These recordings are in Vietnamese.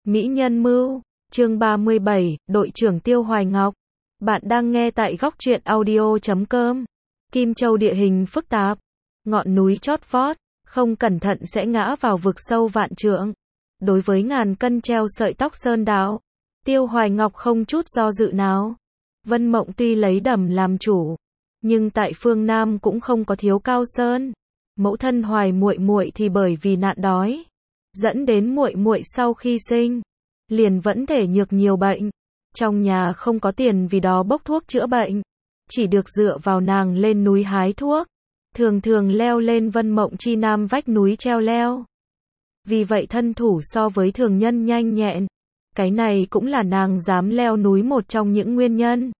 Mỹ Nhân Mưu, chương 37, đội trưởng Tiêu Hoài Ngọc. Bạn đang nghe tại góc truyện audio.com. Kim Châu địa hình phức tạp, ngọn núi chót vót, không cẩn thận sẽ ngã vào vực sâu vạn trượng. Đối với ngàn cân treo sợi tóc sơn đạo, Tiêu Hoài Ngọc không chút do dự nào. Vân Mộng tuy lấy Đầm làm chủ, nhưng tại phương Nam cũng không có thiếu cao sơn. Mẫu thân Hoài muội muội thì bởi vì nạn đói, dẫn đến muội muội sau khi sinh liền vẫn thể nhược nhiều bệnh. Trong nhà không có tiền vì đó bốc thuốc chữa bệnh, chỉ được dựa vào nàng lên núi hái thuốc, thường thường leo lên Vân Mộng chi nam vách núi treo leo. Vì vậy thân thủ so với thường nhân nhanh nhẹn. Cái này cũng là nàng dám leo núi một trong những nguyên nhân.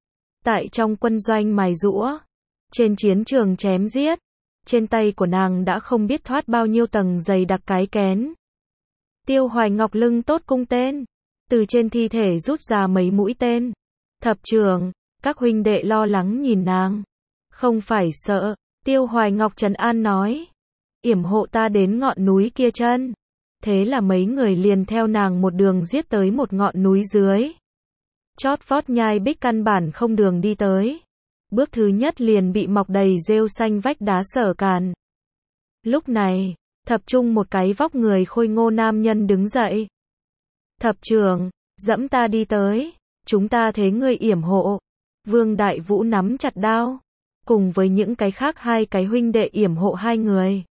Tại trong quân doanh mài giũa, trên chiến trường chém giết, trên tay của nàng đã không biết thoát bao nhiêu tầng dày đặc cái kén. Tiêu Hoài Ngọc lưng tốt cung tên, từ trên thi thể rút ra mấy mũi tên. Thập trưởng, các huynh đệ lo lắng nhìn nàng. Không phải sợ, Tiêu Hoài Ngọc trấn an nói. Yểm hộ ta đến ngọn núi kia chân. Thế là mấy người liền theo nàng một đường giết tới một ngọn núi dưới. Chót vót nhai bích căn bản không đường đi tới. Bước thứ nhất liền bị mọc đầy rêu xanh vách đá sở cản. Lúc này, thập trung một cái vóc người khôi ngô nam nhân đứng dậy. Thập trưởng, dẫm ta đi tới, chúng ta thế ngươi yểm hộ. Vương Đại Vũ nắm chặt đao, cùng với những cái khác hai cái huynh đệ yểm hộ hai người.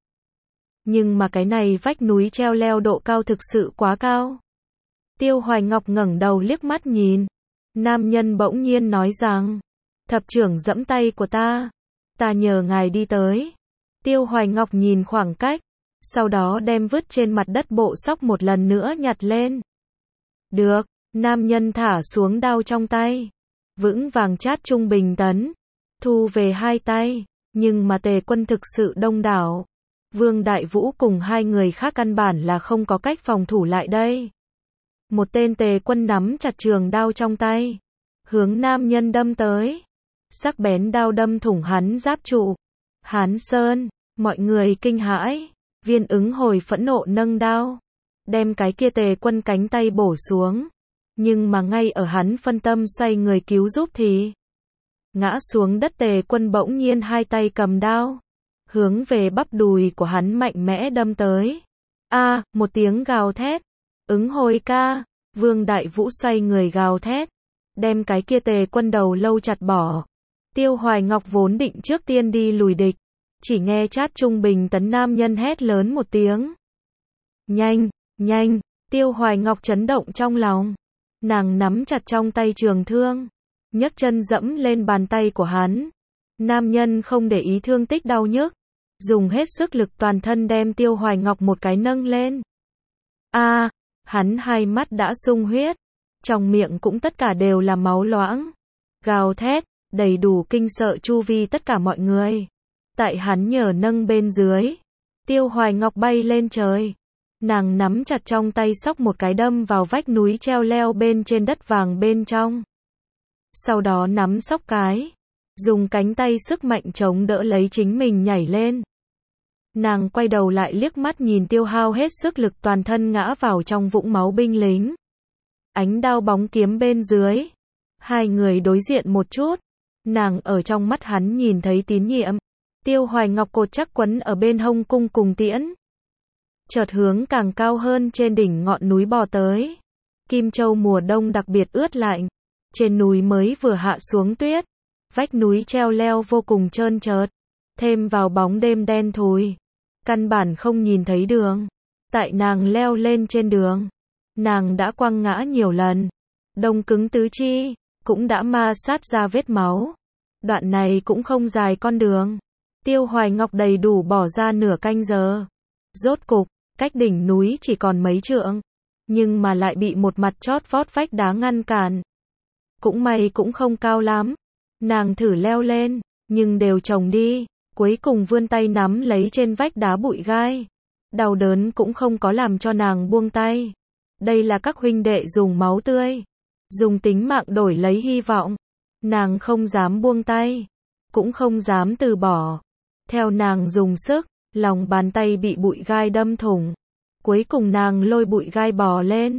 Nhưng mà cái này vách núi treo leo độ cao thực sự quá cao. Tiêu Hoài Ngọc ngẩng đầu liếc mắt nhìn. Nam nhân bỗng nhiên nói rằng, thập trưởng dẫm tay của ta nhờ ngài đi tới. Tiêu Hoài Ngọc nhìn khoảng cách, sau đó đem vứt trên mặt đất bộ xóc một lần nữa nhặt lên. Được, nam nhân thả xuống đao trong tay, vững vàng chát trung bình tấn, thu về hai tay, nhưng mà tề quân thực sự đông đảo. Vương Đại Vũ cùng hai người khác căn bản là không có cách phòng thủ lại đây. Một tên tề quân nắm chặt trường đao trong tay, hướng nam nhân đâm tới. Sắc bén đao đâm thủng hắn giáp trụ. Hán Sơn, mọi người kinh hãi. Viên Ứng Hồi phẫn nộ nâng đao, đem cái kia tề quân cánh tay bổ xuống. Nhưng mà ngay ở hắn phân tâm xoay người cứu giúp thì ngã xuống đất tề quân bỗng nhiên hai tay cầm đao, hướng về bắp đùi của hắn mạnh mẽ đâm tới. Một tiếng gào thét. Ứng Hồi ca, Vương Đại Vũ xoay người gào thét, đem cái kia tề quân đầu lâu chặt bỏ. Tiêu Hoài Ngọc vốn định trước tiên đi lùi địch, chỉ nghe chát trung bình tấn nam nhân hét lớn một tiếng. Nhanh, nhanh, Tiêu Hoài Ngọc chấn động trong lòng. Nàng nắm chặt trong tay trường thương, nhấc chân dẫm lên bàn tay của hắn. Nam nhân không để ý thương tích đau nhức, dùng hết sức lực toàn thân đem Tiêu Hoài Ngọc một cái nâng lên. Hắn hai mắt đã sung huyết, trong miệng cũng tất cả đều là máu loãng. Gào thét, đầy đủ kinh sợ chu vi tất cả mọi người. Tại hắn nhờ nâng bên dưới, Tiêu Hoài Ngọc bay lên trời. Nàng nắm chặt trong tay xóc một cái đâm vào vách núi treo leo bên trên đất vàng bên trong. Sau đó nắm xóc cái, dùng cánh tay sức mạnh chống đỡ lấy chính mình nhảy lên. Nàng quay đầu lại liếc mắt nhìn tiêu hao hết sức lực toàn thân ngã vào trong vũng máu binh lính. Ánh đao bóng kiếm bên dưới. Hai người đối diện một chút. Nàng ở trong mắt hắn nhìn thấy tín nhiệm. Tiêu Hoài Ngọc cột chắc quấn ở bên hông cung cùng tiễn. Chợt hướng càng cao hơn trên đỉnh ngọn núi bò tới. Kim Châu mùa đông đặc biệt ướt lạnh. Trên núi mới vừa hạ xuống tuyết. Vách núi treo leo vô cùng trơn trượt. Thêm vào bóng đêm đen thùi, căn bản không nhìn thấy đường. Tại nàng leo lên trên đường, nàng đã quăng ngã nhiều lần. Đông cứng tứ chi, cũng đã ma sát ra vết máu. Đoạn này cũng không dài con đường. Tiêu Hoài Ngọc đầy đủ bỏ ra nửa canh giờ. Rốt cục, cách đỉnh núi chỉ còn mấy trượng, nhưng mà lại bị một mặt chót vót vách đá ngăn cản. Cũng may cũng không cao lắm. Nàng thử leo lên, nhưng đều chồng đi. Cuối cùng vươn tay nắm lấy trên vách đá bụi gai. Đau đớn cũng không có làm cho nàng buông tay. Đây là các huynh đệ dùng máu tươi, dùng tính mạng đổi lấy hy vọng. Nàng không dám buông tay, cũng không dám từ bỏ. Theo nàng dùng sức, lòng bàn tay bị bụi gai đâm thủng. Cuối cùng nàng lôi bụi gai bò lên.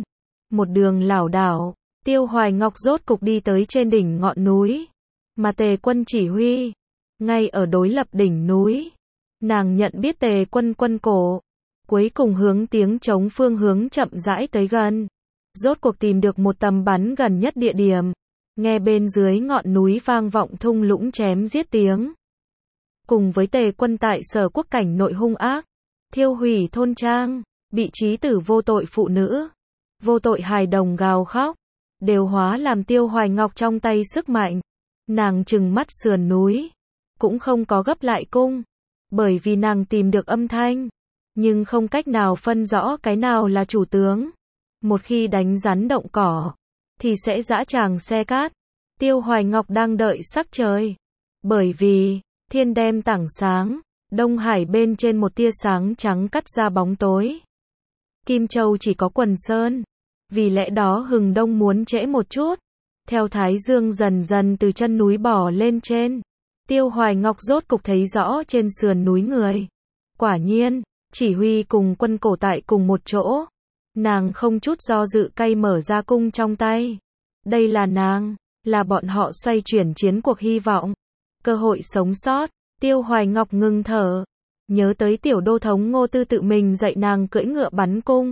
Một đường lảo đảo, Tiêu Hoài Ngọc rốt cục đi tới trên đỉnh ngọn núi, mà Tề Quân chỉ huy. Ngay ở đối lập đỉnh núi, nàng nhận biết Tề Quân quân cổ, cuối cùng hướng tiếng trống phương hướng chậm rãi tới gần. Rốt cuộc tìm được một tầm bắn gần nhất địa điểm, nghe bên dưới ngọn núi vang vọng thung lũng chém giết tiếng. Cùng với Tề Quân tại Sở Quốc cảnh nội hung ác, thiêu hủy thôn trang, bị chí tử vô tội phụ nữ, vô tội hài đồng gào khóc, đều hóa làm Tiêu Hoài Ngọc trong tay sức mạnh. Nàng trừng mắt sườn núi, cũng không có gấp lại cung, bởi vì nàng tìm được âm thanh, nhưng không cách nào phân rõ cái nào là chủ tướng. Một khi đánh rắn động cỏ, thì sẽ dã tràng xe cát. Tiêu Hoài Ngọc đang đợi sắc trời, bởi vì thiên đem tảng sáng, Đông Hải bên trên một tia sáng trắng cắt ra bóng tối. Kim Châu chỉ có Quần Sơn, vì lẽ đó Hừng Đông muốn trễ một chút. Theo Thái Dương dần dần từ chân núi bò lên trên, Tiêu Hoài Ngọc rốt cục thấy rõ trên sườn núi người. Quả nhiên, chỉ huy cùng quân cổ tại cùng một chỗ. Nàng không chút do dự cay mở ra cung trong tay. Đây là nàng, là bọn họ xoay chuyển chiến cuộc hy vọng, cơ hội sống sót. Tiêu Hoài Ngọc ngừng thở, nhớ tới tiểu đô thống Ngô Tư tự mình dạy nàng cưỡi ngựa bắn cung.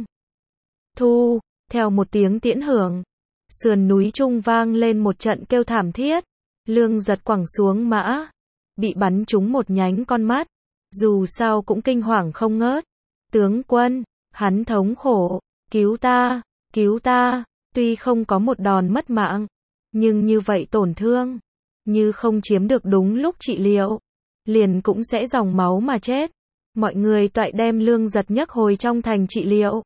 Thu, theo một tiếng tiễn hưởng, sườn núi trung vang lên một trận kêu thảm thiết. Lương Giật quẳng xuống mã, bị bắn trúng một nhánh con mắt, dù sao cũng kinh hoàng không ngớt. Tướng quân, hắn thống khổ, cứu ta, cứu ta. Tuy không có một đòn mất mạng, nhưng như vậy tổn thương, như không chiếm được đúng lúc trị liệu, liền cũng sẽ dòng máu mà chết. Mọi người toại đem Lương Giật nhấc hồi trong thành trị liệu.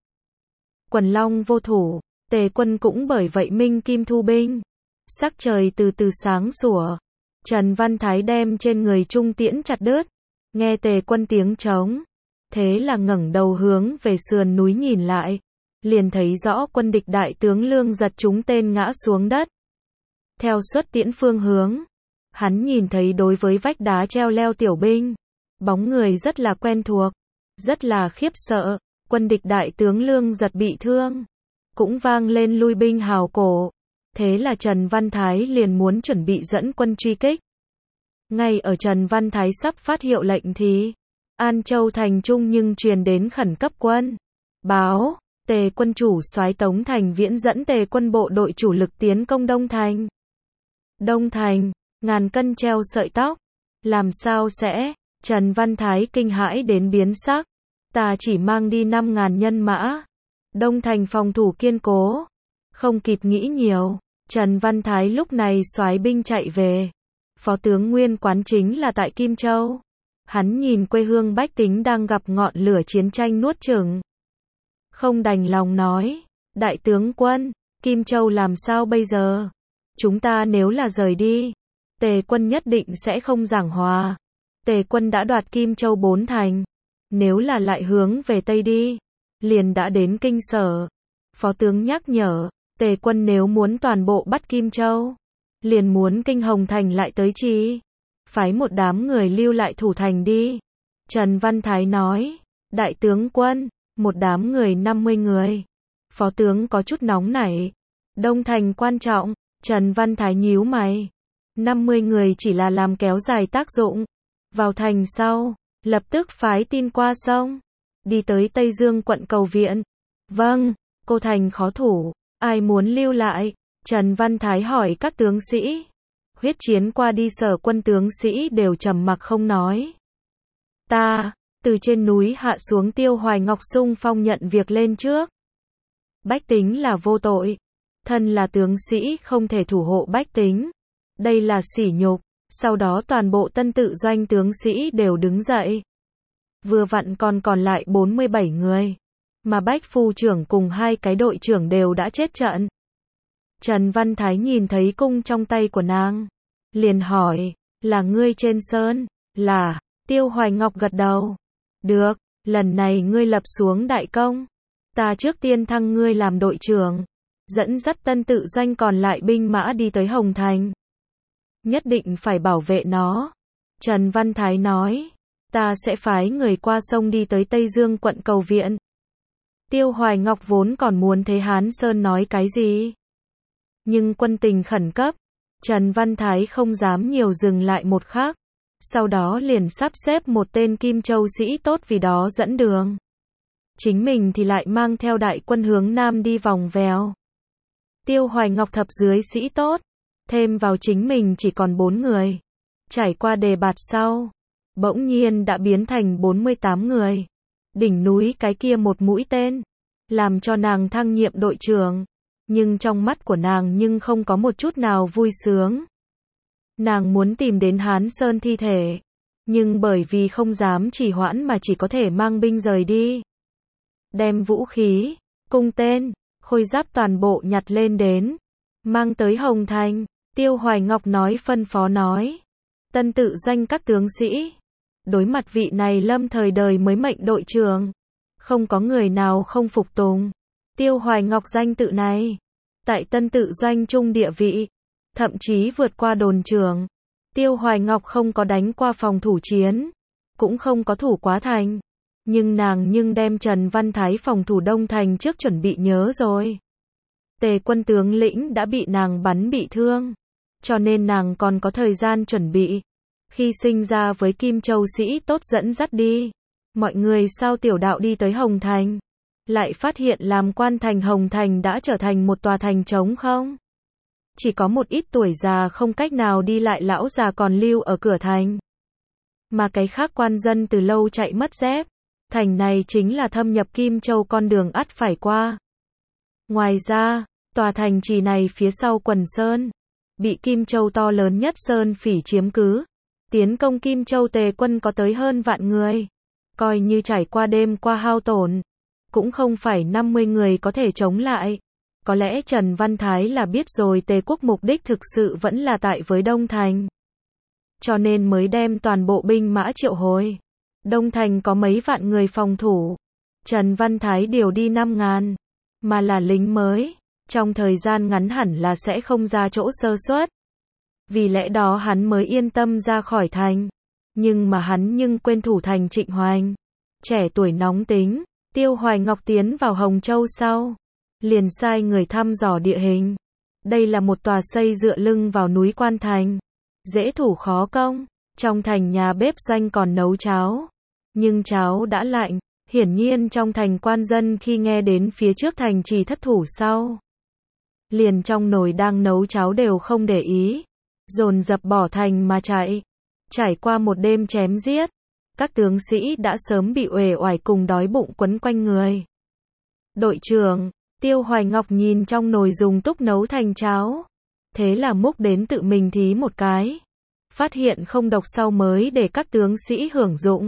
Quần Long vô thủ, Tề Quân cũng bởi vậy minh kim thu binh. Sắc trời từ từ sáng sủa, Trần Văn Thái đem trên người trung tiễn chặt đứt. Nghe Tề Quân tiếng trống, thế là ngẩng đầu hướng về sườn núi nhìn lại, liền thấy rõ quân địch đại tướng Lương Giật trúng tên ngã xuống đất. Theo xuất tiễn phương hướng, hắn nhìn thấy đối với vách đá treo leo tiểu binh, bóng người rất là quen thuộc, rất là khiếp sợ. Quân địch đại tướng Lương Giật bị thương, cũng vang lên lui binh hào cổ. Thế là Trần Văn Thái liền muốn chuẩn bị dẫn quân truy kích. Ngay ở Trần Văn Thái sắp phát hiệu lệnh thì An Châu thành trung nhưng truyền đến khẩn cấp quân báo, Tề quân chủ soái Tống Thành Viễn dẫn Tề quân bộ đội chủ lực tiến công Đông Thành. Đông Thành, ngàn cân treo sợi tóc, làm sao sẽ? Trần Văn Thái kinh hãi đến biến sắc. Ta chỉ mang đi 5.000 nhân mã. Đông Thành phòng thủ kiên cố. Không kịp nghĩ nhiều, Trần Văn Thái lúc này soái binh chạy về. Phó tướng nguyên quán chính là tại Kim Châu. Hắn nhìn quê hương bách tính đang gặp ngọn lửa chiến tranh nuốt chửng, không đành lòng nói, đại tướng quân, Kim Châu làm sao bây giờ? Chúng ta nếu là rời đi, Tề quân nhất định sẽ không giảng hòa. Tề quân đã đoạt Kim Châu 4 thành, nếu là lại hướng về Tây đi, liền đã đến Kinh Sở. Phó tướng nhắc nhở, Tề quân nếu muốn toàn bộ bắt Kim Châu, liền muốn Kinh Hồng thành lại tới chi? Phái một đám người lưu lại thủ thành đi. Trần Văn Thái nói, đại tướng quân, một đám người 50 người. Phó tướng có chút nóng nảy. Đông thành quan trọng. Trần Văn Thái nhíu mày. 50 người chỉ là làm kéo dài tác dụng. Vào thành sau, lập tức phái tin qua sông, đi tới Tây Dương quận cầu viện. Vâng, cô thành khó thủ, ai muốn lưu lại? Trần Văn Thái hỏi các tướng sĩ. Huyết chiến qua đi Sở quân tướng sĩ đều trầm mặc không nói. Ta, từ trên núi hạ xuống Tiêu Hoài Ngọc xung phong nhận việc lên trước. Bách tính là vô tội. Thân là tướng sĩ không thể thủ hộ bách tính. Đây là sỉ nhục. Sau đó toàn bộ tân tự doanh tướng sĩ đều đứng dậy. Vừa vặn còn lại 47 người. Mà Bách Phu trưởng cùng 2 cái đội trưởng đều đã chết trận. Trần Văn Thái nhìn thấy cung trong tay của nàng, liền hỏi, là ngươi trên sơn? Là. Tiêu Hoài Ngọc gật đầu. Được, lần này ngươi lập xuống đại công. Ta trước tiên thăng ngươi làm đội trưởng, dẫn dắt tân tự doanh còn lại binh mã đi tới Hồng Thành. Nhất định phải bảo vệ nó. Trần Văn Thái nói, ta sẽ phái người qua sông đi tới Tây Dương quận cầu viện. Tiêu Hoài Ngọc vốn còn muốn thấy Hán Sơn nói cái gì. Nhưng quân tình khẩn cấp, Trần Văn Thái không dám nhiều dừng lại một khắc. Sau đó liền sắp xếp một tên Kim Châu sĩ tốt vì đó dẫn đường. Chính mình thì lại mang theo đại quân hướng Nam đi vòng vèo. Tiêu Hoài Ngọc thập dưới sĩ tốt, thêm vào chính mình chỉ còn 4 người. Trải qua đề bạt sau, bỗng nhiên đã biến thành 48 người. Đỉnh núi cái kia một mũi tên, làm cho nàng thăng nhiệm đội trưởng. Nhưng trong mắt của nàng nhưng không có một chút nào vui sướng. Nàng muốn tìm đến Hán Sơn thi thể, nhưng bởi vì không dám trì hoãn mà chỉ có thể mang binh rời đi. Đem vũ khí, cung tên, khôi giáp toàn bộ nhặt lên đến, mang tới Hồng Thành. Tiêu Hoài Ngọc phân phó nói, tân tự danh các tướng sĩ. Đối mặt vị này lâm thời đời mới mệnh đội trưởng, không có người nào không phục tùng. Tiêu Hoài Ngọc danh tự này, tại tân tự doanh trung địa vị, thậm chí vượt qua đồn trưởng. Tiêu Hoài Ngọc không có đánh qua phòng thủ chiến, cũng không có thủ quá thành. Nhưng nàng đem Trần Văn Thái phòng thủ Đông Thành trước chuẩn bị nhớ rồi. Tề quân tướng lĩnh đã bị nàng bắn bị thương, cho nên nàng còn có thời gian chuẩn bị. Khi sinh ra với Kim Châu sĩ tốt dẫn dắt đi, mọi người sao tiểu đạo đi tới Hồng Thành, lại phát hiện làm quan thành Hồng Thành đã trở thành một tòa thành trống không. Chỉ có một ít tuổi già không cách nào đi lại lão già còn lưu ở cửa thành. Mà cái khác quan dân từ lâu chạy mất dép. Thành này chính là thâm nhập Kim Châu con đường ắt phải qua. Ngoài ra, tòa thành trì này phía sau Quần Sơn, bị Kim Châu to lớn nhất Sơn Phỉ chiếm cứ. Tiến công Kim Châu Tề quân có tới hơn vạn người. Coi như trải qua đêm qua hao tổn, cũng không phải 50 người có thể chống lại. Có lẽ Trần Văn Thái là biết rồi Tề quốc mục đích thực sự vẫn là tại với Đông Thành. Cho nên mới đem toàn bộ binh mã triệu hồi. Đông Thành có mấy vạn người phòng thủ. Trần Văn Thái điều đi 5.000, mà là lính mới. Trong thời gian ngắn hẳn là sẽ không ra chỗ sơ suất. Vì lẽ đó hắn mới yên tâm ra khỏi thành. Nhưng mà hắn quên thủ thành Trịnh Hoành. Trẻ tuổi nóng tính, Tiêu Hoài Ngọc tiến vào Hồng Châu sau, liền sai người thăm dò địa hình. Đây là một tòa xây dựa lưng vào núi Quan Thành. Dễ thủ khó công. Trong thành nhà bếp doanh còn nấu cháo. Nhưng cháo đã lạnh. Hiển nhiên trong thành quan dân khi nghe đến phía trước thành trì thất thủ sau, liền trong nồi đang nấu cháo đều không để ý, dồn dập bỏ thành mà chạy. Trải qua một đêm chém giết, các tướng sĩ đã sớm bị uể oải cùng đói bụng quấn quanh người. Đội trưởng, Tiêu Hoài Ngọc nhìn trong nồi dùng túc nấu thành cháo. Thế là múc đến tự mình thí một cái. Phát hiện không độc sau mới để các tướng sĩ hưởng dụng.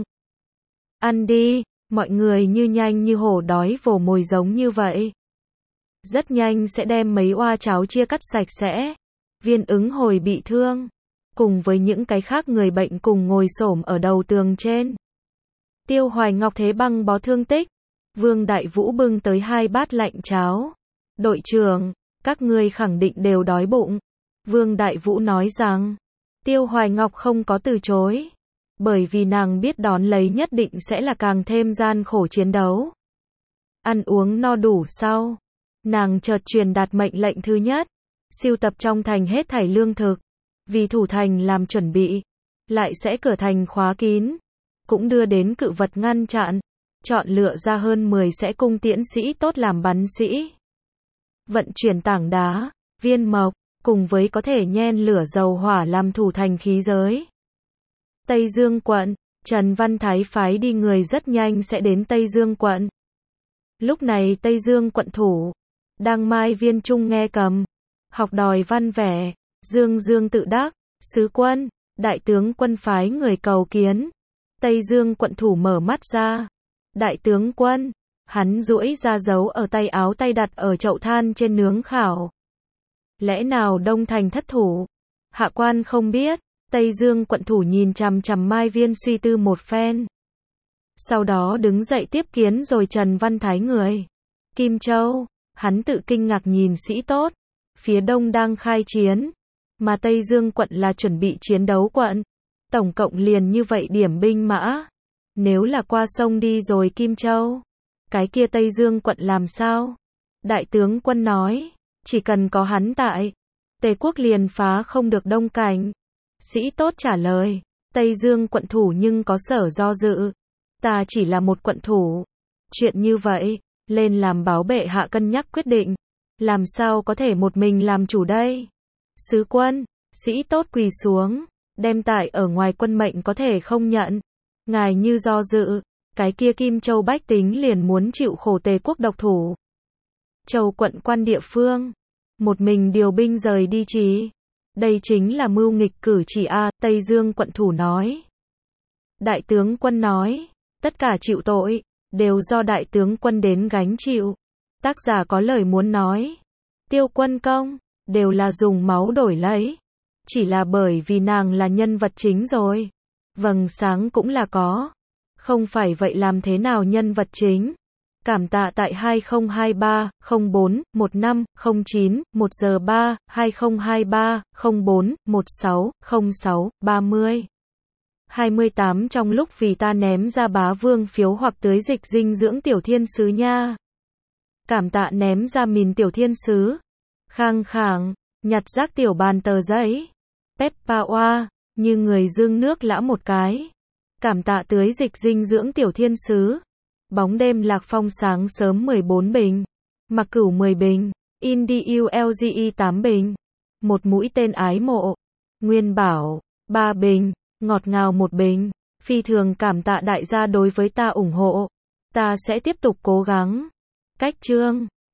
Ăn đi, mọi người như nhanh như hổ đói vồ mồi giống như vậy. Rất nhanh sẽ đem mấy oa cháo chia cắt sạch sẽ. Viên ứng hồi bị thương, cùng với những cái khác người bệnh cùng ngồi xổm ở đầu tường trên. Tiêu Hoài Ngọc thế băng bó thương tích. Vương Đại Vũ bưng tới 2 bát lạnh cháo. Đội trưởng, các ngươi khẳng định đều đói bụng. Vương Đại Vũ nói rằng, Tiêu Hoài Ngọc không có từ chối. Bởi vì nàng biết đón lấy nhất định sẽ là càng thêm gian khổ chiến đấu. Ăn uống no đủ sau, nàng chợt truyền đạt mệnh lệnh thứ nhất. Sưu tập trong thành hết thảy lương thực. Vì thủ thành làm chuẩn bị. Lại sẽ cửa thành khóa kín. Cũng đưa đến cự vật ngăn chặn. Chọn lựa ra hơn 10 sẽ cung tiễn sĩ tốt làm bắn sĩ. Vận chuyển tảng đá, viên mộc, cùng với có thể nhen lửa dầu hỏa làm thủ thành khí giới. Tây Dương quận, Trần Văn Thái phái đi người rất nhanh sẽ đến Tây Dương quận. Lúc này Tây Dương quận thủ, đang Mai Viên Trung nghe cầm, học đòi văn vẻ, Dương tự đắc, sứ quân, đại tướng quân phái người cầu kiến. Tây Dương quận thủ mở mắt ra. Đại tướng quân, hắn duỗi ra dấu ở tay áo tay đặt ở chậu than trên nướng khảo. Lẽ nào Đông Thành thất thủ? Hạ quan không biết. Tây Dương quận thủ nhìn chằm chằm Mai Viên suy tư một phen. Sau đó đứng dậy tiếp kiến rồi Trần Văn Thái người. Kim Châu, hắn tự kinh ngạc nhìn sĩ tốt. Phía đông đang khai chiến, mà Tây Dương quận là chuẩn bị chiến đấu quận. Tổng cộng liền như vậy điểm binh mã. Nếu là qua sông đi rồi Kim Châu, cái kia Tây Dương quận làm sao? Đại tướng quân nói, chỉ cần có hắn tại, Tề quốc liền phá không được Đông Cảnh. Sĩ Tốt trả lời, Tây Dương quận thủ nhưng có sở do dự. Ta chỉ là một quận thủ. Chuyện như vậy, lên làm báo bệ hạ cân nhắc quyết định. Làm sao có thể một mình làm chủ đây? Sứ quân, Sĩ Tốt quỳ xuống, đem tại ở ngoài quân mệnh có thể không nhận. Ngài như do dự, cái kia Kim Châu bách tính liền muốn chịu khổ Tề quốc độc thủ. Châu quận quan địa phương, một mình điều binh rời đi chỉ. Đây chính là mưu nghịch cử chỉ a, Tây Dương quận thủ nói. Đại tướng quân nói, tất cả chịu tội, đều do đại tướng quân đến gánh chịu. Tác giả có lời muốn nói. Tiêu Quân Công, đều là dùng máu đổi lấy. Chỉ là bởi vì nàng là nhân vật chính rồi. Vầng sáng cũng là có. Không phải vậy làm thế nào nhân vật chính? Cảm tạ tại 2023 04 15 09 1 giờ 3 2023 04 16 06 30 28 trong lúc vì ta ném ra bá vương phiếu hoặc tưới dịch dinh dưỡng tiểu thiên sứ nha. Cảm tạ ném ra mìn tiểu thiên sứ. Khang khàng, nhặt rác tiểu bàn tờ giấy. Peppa oa, như người dương nước lã một cái. Cảm tạ tưới dịch dinh dưỡng tiểu thiên sứ. Bóng đêm lạc phong sáng sớm 14 bình. Mặc cửu 10 bình. Indie ULGE 8 bình. Một mũi tên ái mộ. Nguyên bảo, 3 bình. Ngọt ngào 1 bình. Phi thường cảm tạ đại gia đối với ta ủng hộ. Ta sẽ tiếp tục cố gắng. Cách chương.